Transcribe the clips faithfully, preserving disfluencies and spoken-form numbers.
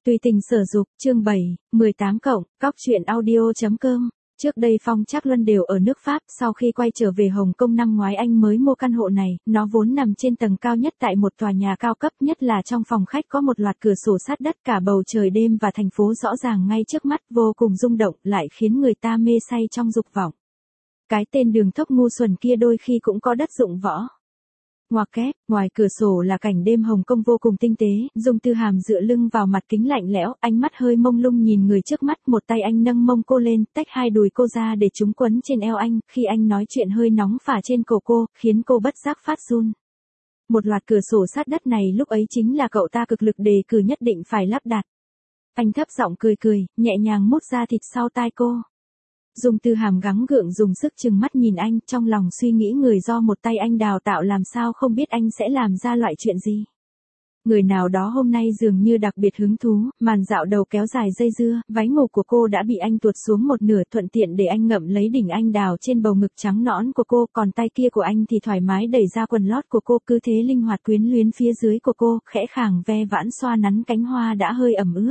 Tùy tình sở dục, chương bảy, mười tám cộng, cóc truyện audio.com. Trước đây Phong Trác Luân đều ở nước Pháp, sau khi quay trở về Hồng Kông năm ngoái anh mới mua căn hộ này, nó vốn nằm trên tầng cao nhất tại một tòa nhà cao cấp, nhất là trong phòng khách có một loạt cửa sổ sát đất, cả bầu trời đêm và thành phố rõ ràng ngay trước mắt, vô cùng rung động, lại khiến người ta mê say trong dục vọng. Cái tên đường thốc ngu xuẩn kia đôi khi cũng có đất dụng võ. Ngoặc kép, ngoài cửa sổ là cảnh đêm Hồng Kông vô cùng tinh tế, Dung Tư Hàm dựa lưng vào mặt kính lạnh lẽo, ánh mắt hơi mông lung nhìn người trước mắt, một tay anh nâng mông cô lên, tách hai đùi cô ra để chúng quấn trên eo anh, khi anh nói chuyện hơi nóng phả trên cổ cô, khiến cô bất giác phát run. Một loạt cửa sổ sát đất này lúc ấy chính là cậu ta cực lực đề cử nhất định phải lắp đặt. Anh thấp giọng cười cười, nhẹ nhàng mút da thịt sau tai cô. Dung Tư Hàm gắng gượng dùng sức chừng mắt nhìn anh, trong lòng suy nghĩ người do một tay anh đào tạo làm sao không biết anh sẽ làm ra loại chuyện gì. Người nào đó hôm nay dường như đặc biệt hứng thú, màn dạo đầu kéo dài dây dưa, váy ngủ của cô đã bị anh tuột xuống một nửa, thuận tiện để anh ngậm lấy đỉnh anh đào trên bầu ngực trắng nõn của cô, còn tay kia của anh thì thoải mái đẩy ra quần lót của cô, cứ thế linh hoạt quyến luyến phía dưới của cô, khẽ khàng ve vãn xoa nắn cánh hoa đã hơi ẩm ướt.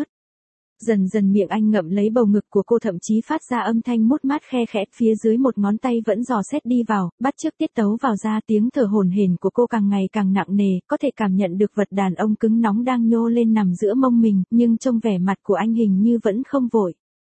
Dần dần miệng anh ngậm lấy bầu ngực của cô, thậm chí phát ra âm thanh mút mát khe khẽ, phía dưới một ngón tay vẫn dò xét đi vào, bắt chước tiết tấu vào ra, tiếng thở hổn hển của cô càng ngày càng nặng nề, có thể cảm nhận được vật đàn ông cứng nóng đang nhô lên nằm giữa mông mình, nhưng trông vẻ mặt của anh hình như vẫn không vội.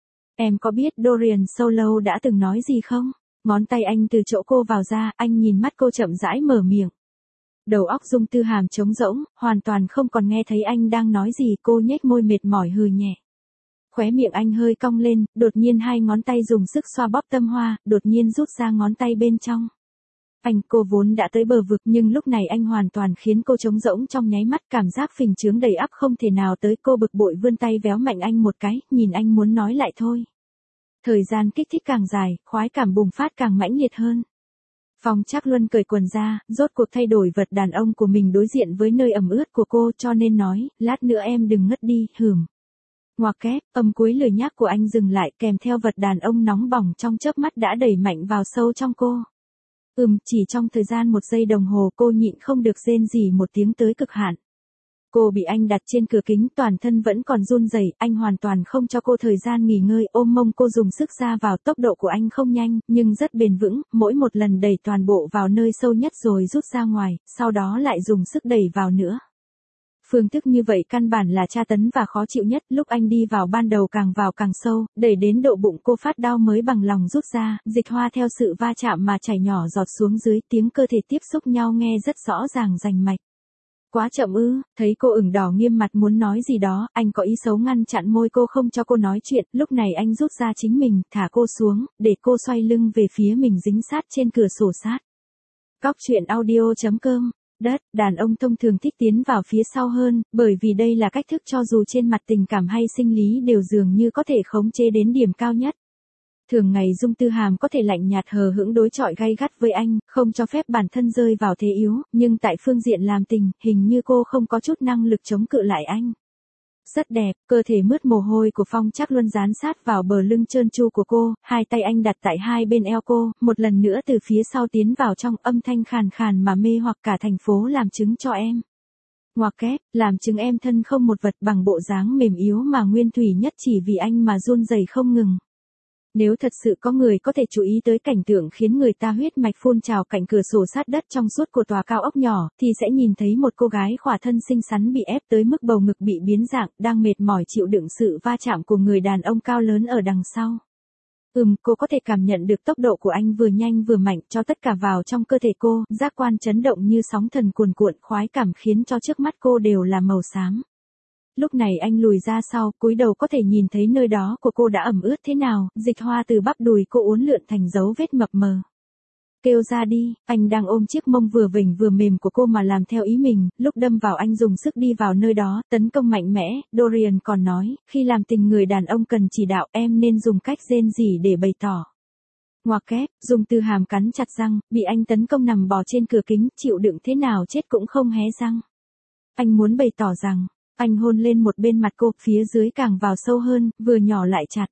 Em có biết Dorian Solo đã từng nói gì không? Ngón tay anh từ chỗ cô vào ra, anh nhìn mắt cô chậm rãi mở miệng. Đầu óc Dung Tư Hàm trống rỗng, hoàn toàn không còn nghe thấy anh đang nói gì, cô nhếch môi mệt mỏi hừ nhẹ. Khóe miệng anh hơi cong lên, đột nhiên hai ngón tay dùng sức xoa bóp tâm hoa, đột nhiên rút ra ngón tay bên trong. Anh, cô vốn đã tới bờ vực nhưng lúc này anh hoàn toàn khiến cô trống rỗng trong nháy mắt, cảm giác phình trướng đầy ắp không thể nào tới, cô bực bội vươn tay véo mạnh anh một cái, nhìn anh muốn nói lại thôi. Thời gian kích thích càng dài, khoái cảm bùng phát càng mãnh liệt hơn. Phong Trác Luân cởi quần ra, rốt cuộc thay đổi vật đàn ông của mình đối diện với nơi ẩm ướt của cô, cho nên nói, lát nữa em đừng ngất đi, hừm. Ngoặc kép, âm cuối lời nhắc của anh dừng lại, kèm theo vật đàn ông nóng bỏng trong chớp mắt đã đẩy mạnh vào sâu trong cô. Ừm, chỉ trong thời gian một giây đồng hồ cô nhịn không được rên rỉ một tiếng tới cực hạn. Cô bị anh đặt trên cửa kính, toàn thân vẫn còn run rẩy, anh hoàn toàn không cho cô thời gian nghỉ ngơi, ôm mông cô dùng sức ra vào, tốc độ của anh không nhanh, nhưng rất bền vững, mỗi một lần đẩy toàn bộ vào nơi sâu nhất rồi rút ra ngoài, sau đó lại dùng sức đẩy vào nữa. Phương thức như vậy căn bản là tra tấn và khó chịu nhất, lúc anh đi vào ban đầu càng vào càng sâu, đẩy đến độ bụng cô phát đau mới bằng lòng rút ra, dịch hoa theo sự va chạm mà chảy nhỏ giọt xuống dưới, tiếng cơ thể tiếp xúc nhau nghe rất rõ ràng rành mạch. Quá chậm ư? Thấy cô ửng đỏ nghiêm mặt muốn nói gì đó, anh có ý xấu ngăn chặn môi cô không cho cô nói chuyện, lúc này anh rút ra chính mình, thả cô xuống, để cô xoay lưng về phía mình dính sát trên cửa sổ sát. Cóc truyện audio.com. Đất, đàn ông thông thường thích tiến vào phía sau hơn, bởi vì đây là cách thức cho dù trên mặt tình cảm hay sinh lý đều dường như có thể khống chế đến điểm cao nhất. Thường ngày Dung Tư Hàm có thể lạnh nhạt hờ hững đối chọi gay gắt với anh, không cho phép bản thân rơi vào thế yếu, nhưng tại phương diện làm tình, hình như cô không có chút năng lực chống cự lại anh. Rất đẹp, cơ thể mướt mồ hôi của Phong Trác Luân dán sát vào bờ lưng trơn tru của cô, hai tay anh đặt tại hai bên eo cô, một lần nữa từ phía sau tiến vào trong, âm thanh khàn khàn mà mê hoặc cả thành phố, làm chứng cho em. Ngoặc kép, làm chứng em thân không một vật, bằng bộ dáng mềm yếu mà nguyên thủy nhất chỉ vì anh mà run rẩy không ngừng. Nếu thật sự có người có thể chú ý tới cảnh tượng khiến người ta huyết mạch phun trào cạnh cửa sổ sát đất trong suốt của tòa cao ốc nhỏ, thì sẽ nhìn thấy một cô gái khỏa thân xinh xắn bị ép tới mức bầu ngực bị biến dạng, đang mệt mỏi chịu đựng sự va chạm của người đàn ông cao lớn ở đằng sau. Ừm, cô có thể cảm nhận được tốc độ của anh vừa nhanh vừa mạnh, cho tất cả vào trong cơ thể cô, giác quan chấn động như sóng thần cuồn cuộn, khoái cảm khiến cho trước mắt cô đều là màu xám. Lúc này anh lùi ra sau, cúi đầu có thể nhìn thấy nơi đó của cô đã ẩm ướt thế nào, dịch hoa từ bắp đùi cô uốn lượn thành dấu vết mập mờ. Kêu ra đi, anh đang ôm chiếc mông vừa vểnh vừa mềm của cô mà làm theo ý mình, lúc đâm vào anh dùng sức đi vào nơi đó, tấn công mạnh mẽ, Dorian còn nói, khi làm tình người đàn ông cần chỉ đạo, em nên dùng cách rên rỉ để bày tỏ. Ngoặc kép, Dung Tư Hàm cắn chặt răng, bị anh tấn công nằm bò trên cửa kính, chịu đựng thế nào chết cũng không hé răng. Anh muốn bày tỏ rằng, anh hôn lên một bên mặt cô, phía dưới càng vào sâu hơn, vừa nhỏ lại chặt.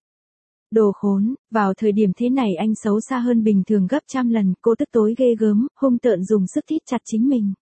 Đồ khốn, vào thời điểm thế này anh xấu xa hơn bình thường gấp trăm lần, cô tức tối ghê gớm, hung tợn dùng sức thít chặt chính mình.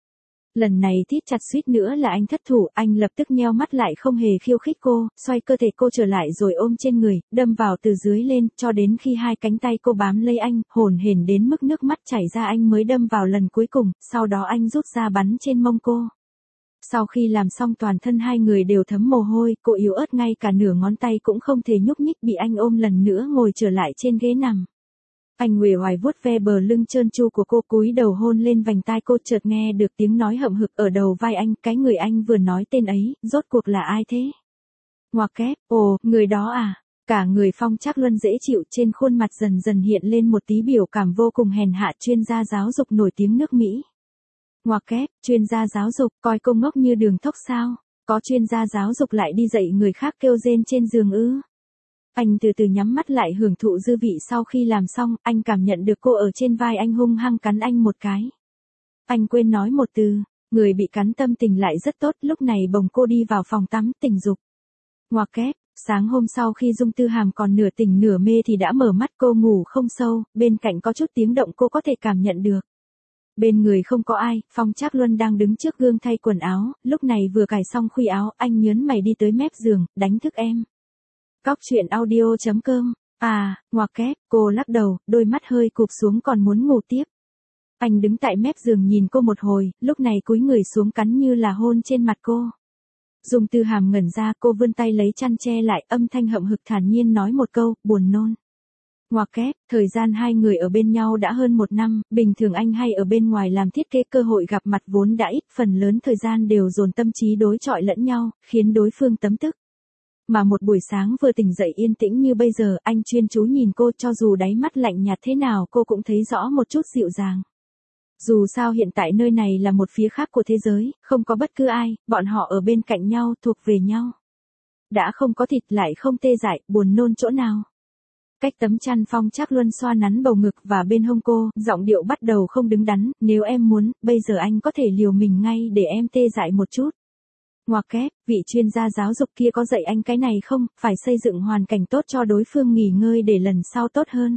Lần này thít chặt suýt nữa là anh thất thủ, anh lập tức nheo mắt lại không hề khiêu khích cô, xoay cơ thể cô trở lại rồi ôm trên người, đâm vào từ dưới lên, cho đến khi hai cánh tay cô bám lấy anh, hổn hển đến mức nước mắt chảy ra anh mới đâm vào lần cuối cùng, sau đó anh rút ra bắn trên mông cô. Sau khi làm xong toàn thân hai người đều thấm mồ hôi, cô yếu ớt ngay cả nửa ngón tay cũng không thể nhúc nhích bị anh ôm lần nữa ngồi trở lại trên ghế nằm. Anh uể oải vuốt ve bờ lưng trơn tru của cô cúi đầu hôn lên vành tai cô chợt nghe được tiếng nói hậm hực ở đầu vai anh, cái người anh vừa nói tên ấy, rốt cuộc là ai thế? Ngoặc kép, ồ, người đó à? Cả người Phong Trác Luân dễ chịu trên khuôn mặt dần dần hiện lên một tí biểu cảm vô cùng hèn hạ chuyên gia giáo dục nổi tiếng nước Mỹ. Ngoặc kép, chuyên gia giáo dục, coi cô ngốc như đường thốc sao? Có chuyên gia giáo dục lại đi dạy người khác kêu rên trên giường ư? Anh từ từ nhắm mắt lại hưởng thụ dư vị sau khi làm xong, anh cảm nhận được cô ở trên vai anh hung hăng cắn anh một cái. Anh quên nói một từ, người bị cắn tâm tình lại rất tốt, lúc này bồng cô đi vào phòng tắm tình dục. Ngoặc kép, sáng hôm sau khi Dung Tư Hàm còn nửa tỉnh nửa mê thì đã mở mắt cô ngủ không sâu, bên cạnh có chút tiếng động cô có thể cảm nhận được. Bên người không có ai, Phong Trác Luân đang đứng trước gương thay quần áo, lúc này vừa cài xong khuy áo, anh nhớn mày đi tới mép giường, đánh thức em. Cóc truyện audio chấm com, à, ngoặc kép, cô lắc đầu, đôi mắt hơi cụp xuống còn muốn ngủ tiếp. Anh đứng tại mép giường nhìn cô một hồi, lúc này cúi người xuống cắn như là hôn trên mặt cô. Dung Tư Hàm ngẩn ra, cô vươn tay lấy chăn che lại, âm thanh hậm hực thản nhiên nói một câu, buồn nôn. Ngoặc kép, thời gian hai người ở bên nhau đã hơn một năm, bình thường anh hay ở bên ngoài làm thiết kế, cơ hội gặp mặt vốn đã ít, phần lớn thời gian đều dồn tâm trí đối chọi lẫn nhau, khiến đối phương tấm tức. Mà một buổi sáng vừa tỉnh dậy yên tĩnh như bây giờ, anh chuyên chú nhìn cô, cho dù đáy mắt lạnh nhạt thế nào cô cũng thấy rõ một chút dịu dàng. Dù sao hiện tại nơi này là một phía khác của thế giới, không có bất cứ ai, bọn họ ở bên cạnh nhau, thuộc về nhau. Đã không có thịt lại không tê dại, buồn nôn chỗ nào. Cách tấm chăn Phong Trác Luân xoa nắn bầu ngực và bên hông cô, giọng điệu bắt đầu không đứng đắn, nếu em muốn, bây giờ anh có thể liều mình ngay để em tê dại một chút. Ngoặc kép, vị chuyên gia giáo dục kia có dạy anh cái này không, phải xây dựng hoàn cảnh tốt cho đối phương nghỉ ngơi để lần sau tốt hơn.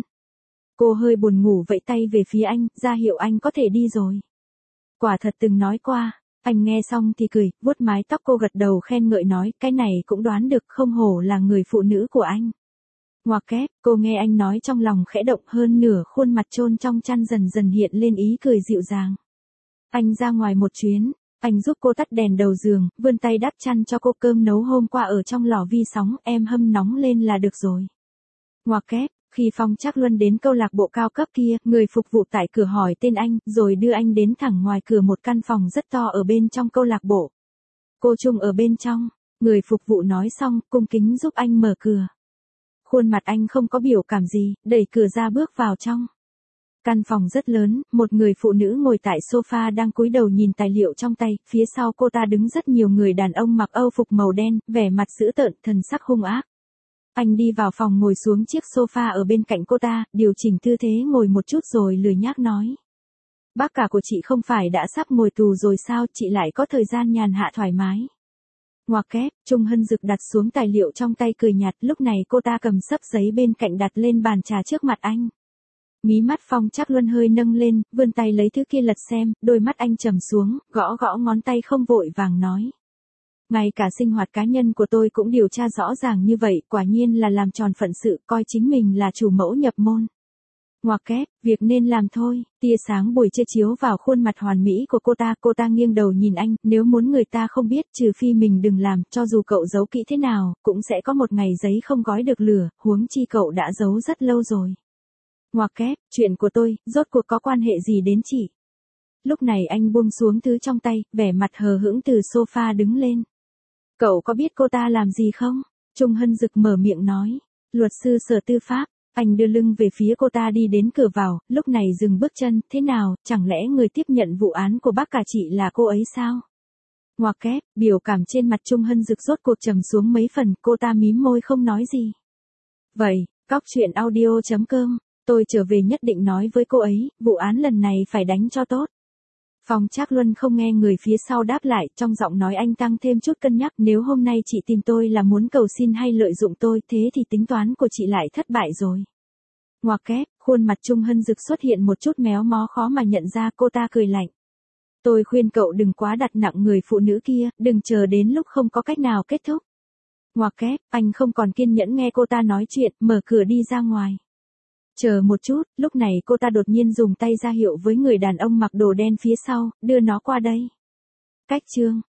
Cô hơi buồn ngủ vẫy tay về phía anh, ra hiệu anh có thể đi rồi. Quả thật từng nói qua, anh nghe xong thì cười, vuốt mái tóc cô gật đầu khen ngợi nói, cái này cũng đoán được không hổ là người phụ nữ của anh. Ngoặc kép, cô nghe anh nói trong lòng khẽ động hơn nửa khuôn mặt chôn trong chăn dần dần hiện lên ý cười dịu dàng. Anh ra ngoài một chuyến. Anh giúp cô tắt đèn đầu giường, vươn tay đắp chăn cho cô, cơm nấu hôm qua ở trong lò vi sóng, em hâm nóng lên là được rồi. Ngoặc kép, khi Phong Trác Luân đến câu lạc bộ cao cấp kia, người phục vụ tại cửa hỏi tên anh, rồi đưa anh đến thẳng ngoài cửa một căn phòng rất to ở bên trong câu lạc bộ. Cô Trung ở bên trong, người phục vụ nói xong, cung kính giúp anh mở cửa. Khuôn mặt anh không có biểu cảm gì, đẩy cửa ra bước vào trong. Căn phòng rất lớn, một người phụ nữ ngồi tại sofa đang cúi đầu nhìn tài liệu trong tay, phía sau cô ta đứng rất nhiều người đàn ông mặc âu phục màu đen, vẻ mặt dữ tợn, thần sắc hung ác. Anh đi vào phòng ngồi xuống chiếc sofa ở bên cạnh cô ta, điều chỉnh tư thế ngồi một chút rồi lười nhác nói. Bác cả của chị không phải đã sắp ngồi tù rồi sao, chị lại có thời gian nhàn hạ thoải mái. Ngoặc kép, Trung Hân Dực đặt xuống tài liệu trong tay cười nhạt, lúc này cô ta cầm xấp giấy bên cạnh đặt lên bàn trà trước mặt anh. Mí mắt Phong Trác Luân hơi nâng lên, vươn tay lấy thứ kia lật xem, đôi mắt anh trầm xuống, gõ gõ ngón tay không vội vàng nói. Ngay cả sinh hoạt cá nhân của tôi cũng điều tra rõ ràng như vậy, quả nhiên là làm tròn phận sự, coi chính mình là chủ mẫu nhập môn. Ngoặc kép, việc nên làm thôi, tia sáng buổi trưa chiếu vào khuôn mặt hoàn mỹ của cô ta, cô ta nghiêng đầu nhìn anh, nếu muốn người ta không biết, trừ phi mình đừng làm, cho dù cậu giấu kỹ thế nào, cũng sẽ có một ngày giấy không gói được lửa, huống chi cậu đã giấu rất lâu rồi. Ngoặc kép, chuyện của tôi, rốt cuộc có quan hệ gì đến chị? Lúc này anh buông xuống thứ trong tay, vẻ mặt hờ hững từ sofa đứng lên. Cậu có biết cô ta làm gì không? Trung Hân Dực mở miệng nói. Luật sư Sở Tư pháp. Anh đưa lưng về phía cô ta đi đến cửa vào, lúc này dừng bước chân, thế nào, chẳng lẽ người tiếp nhận vụ án của bác cả chị là cô ấy sao? Ngoặc kép, biểu cảm trên mặt Trung Hân Dực rốt cuộc trầm xuống mấy phần, cô ta mím môi không nói gì. Vậy, cóc truyện audio chấm com, tôi trở về nhất định nói với cô ấy, vụ án lần này phải đánh cho tốt. Phong Trác Luân không nghe người phía sau đáp lại, trong giọng nói anh tăng thêm chút cân nhắc, nếu hôm nay chị tìm tôi là muốn cầu xin hay lợi dụng tôi, thế thì tính toán của chị lại thất bại rồi. Ngoặc kép, khuôn mặt Trung Hân Dực xuất hiện một chút méo mó khó mà nhận ra, cô ta cười lạnh. Tôi khuyên cậu đừng quá đặt nặng người phụ nữ kia, đừng chờ đến lúc không có cách nào kết thúc. Ngoặc kép, anh không còn kiên nhẫn nghe cô ta nói chuyện, mở cửa đi ra ngoài. Chờ một chút, lúc này cô ta đột nhiên dùng tay ra hiệu với người đàn ông mặc đồ đen phía sau, đưa nó qua đây. Cách chương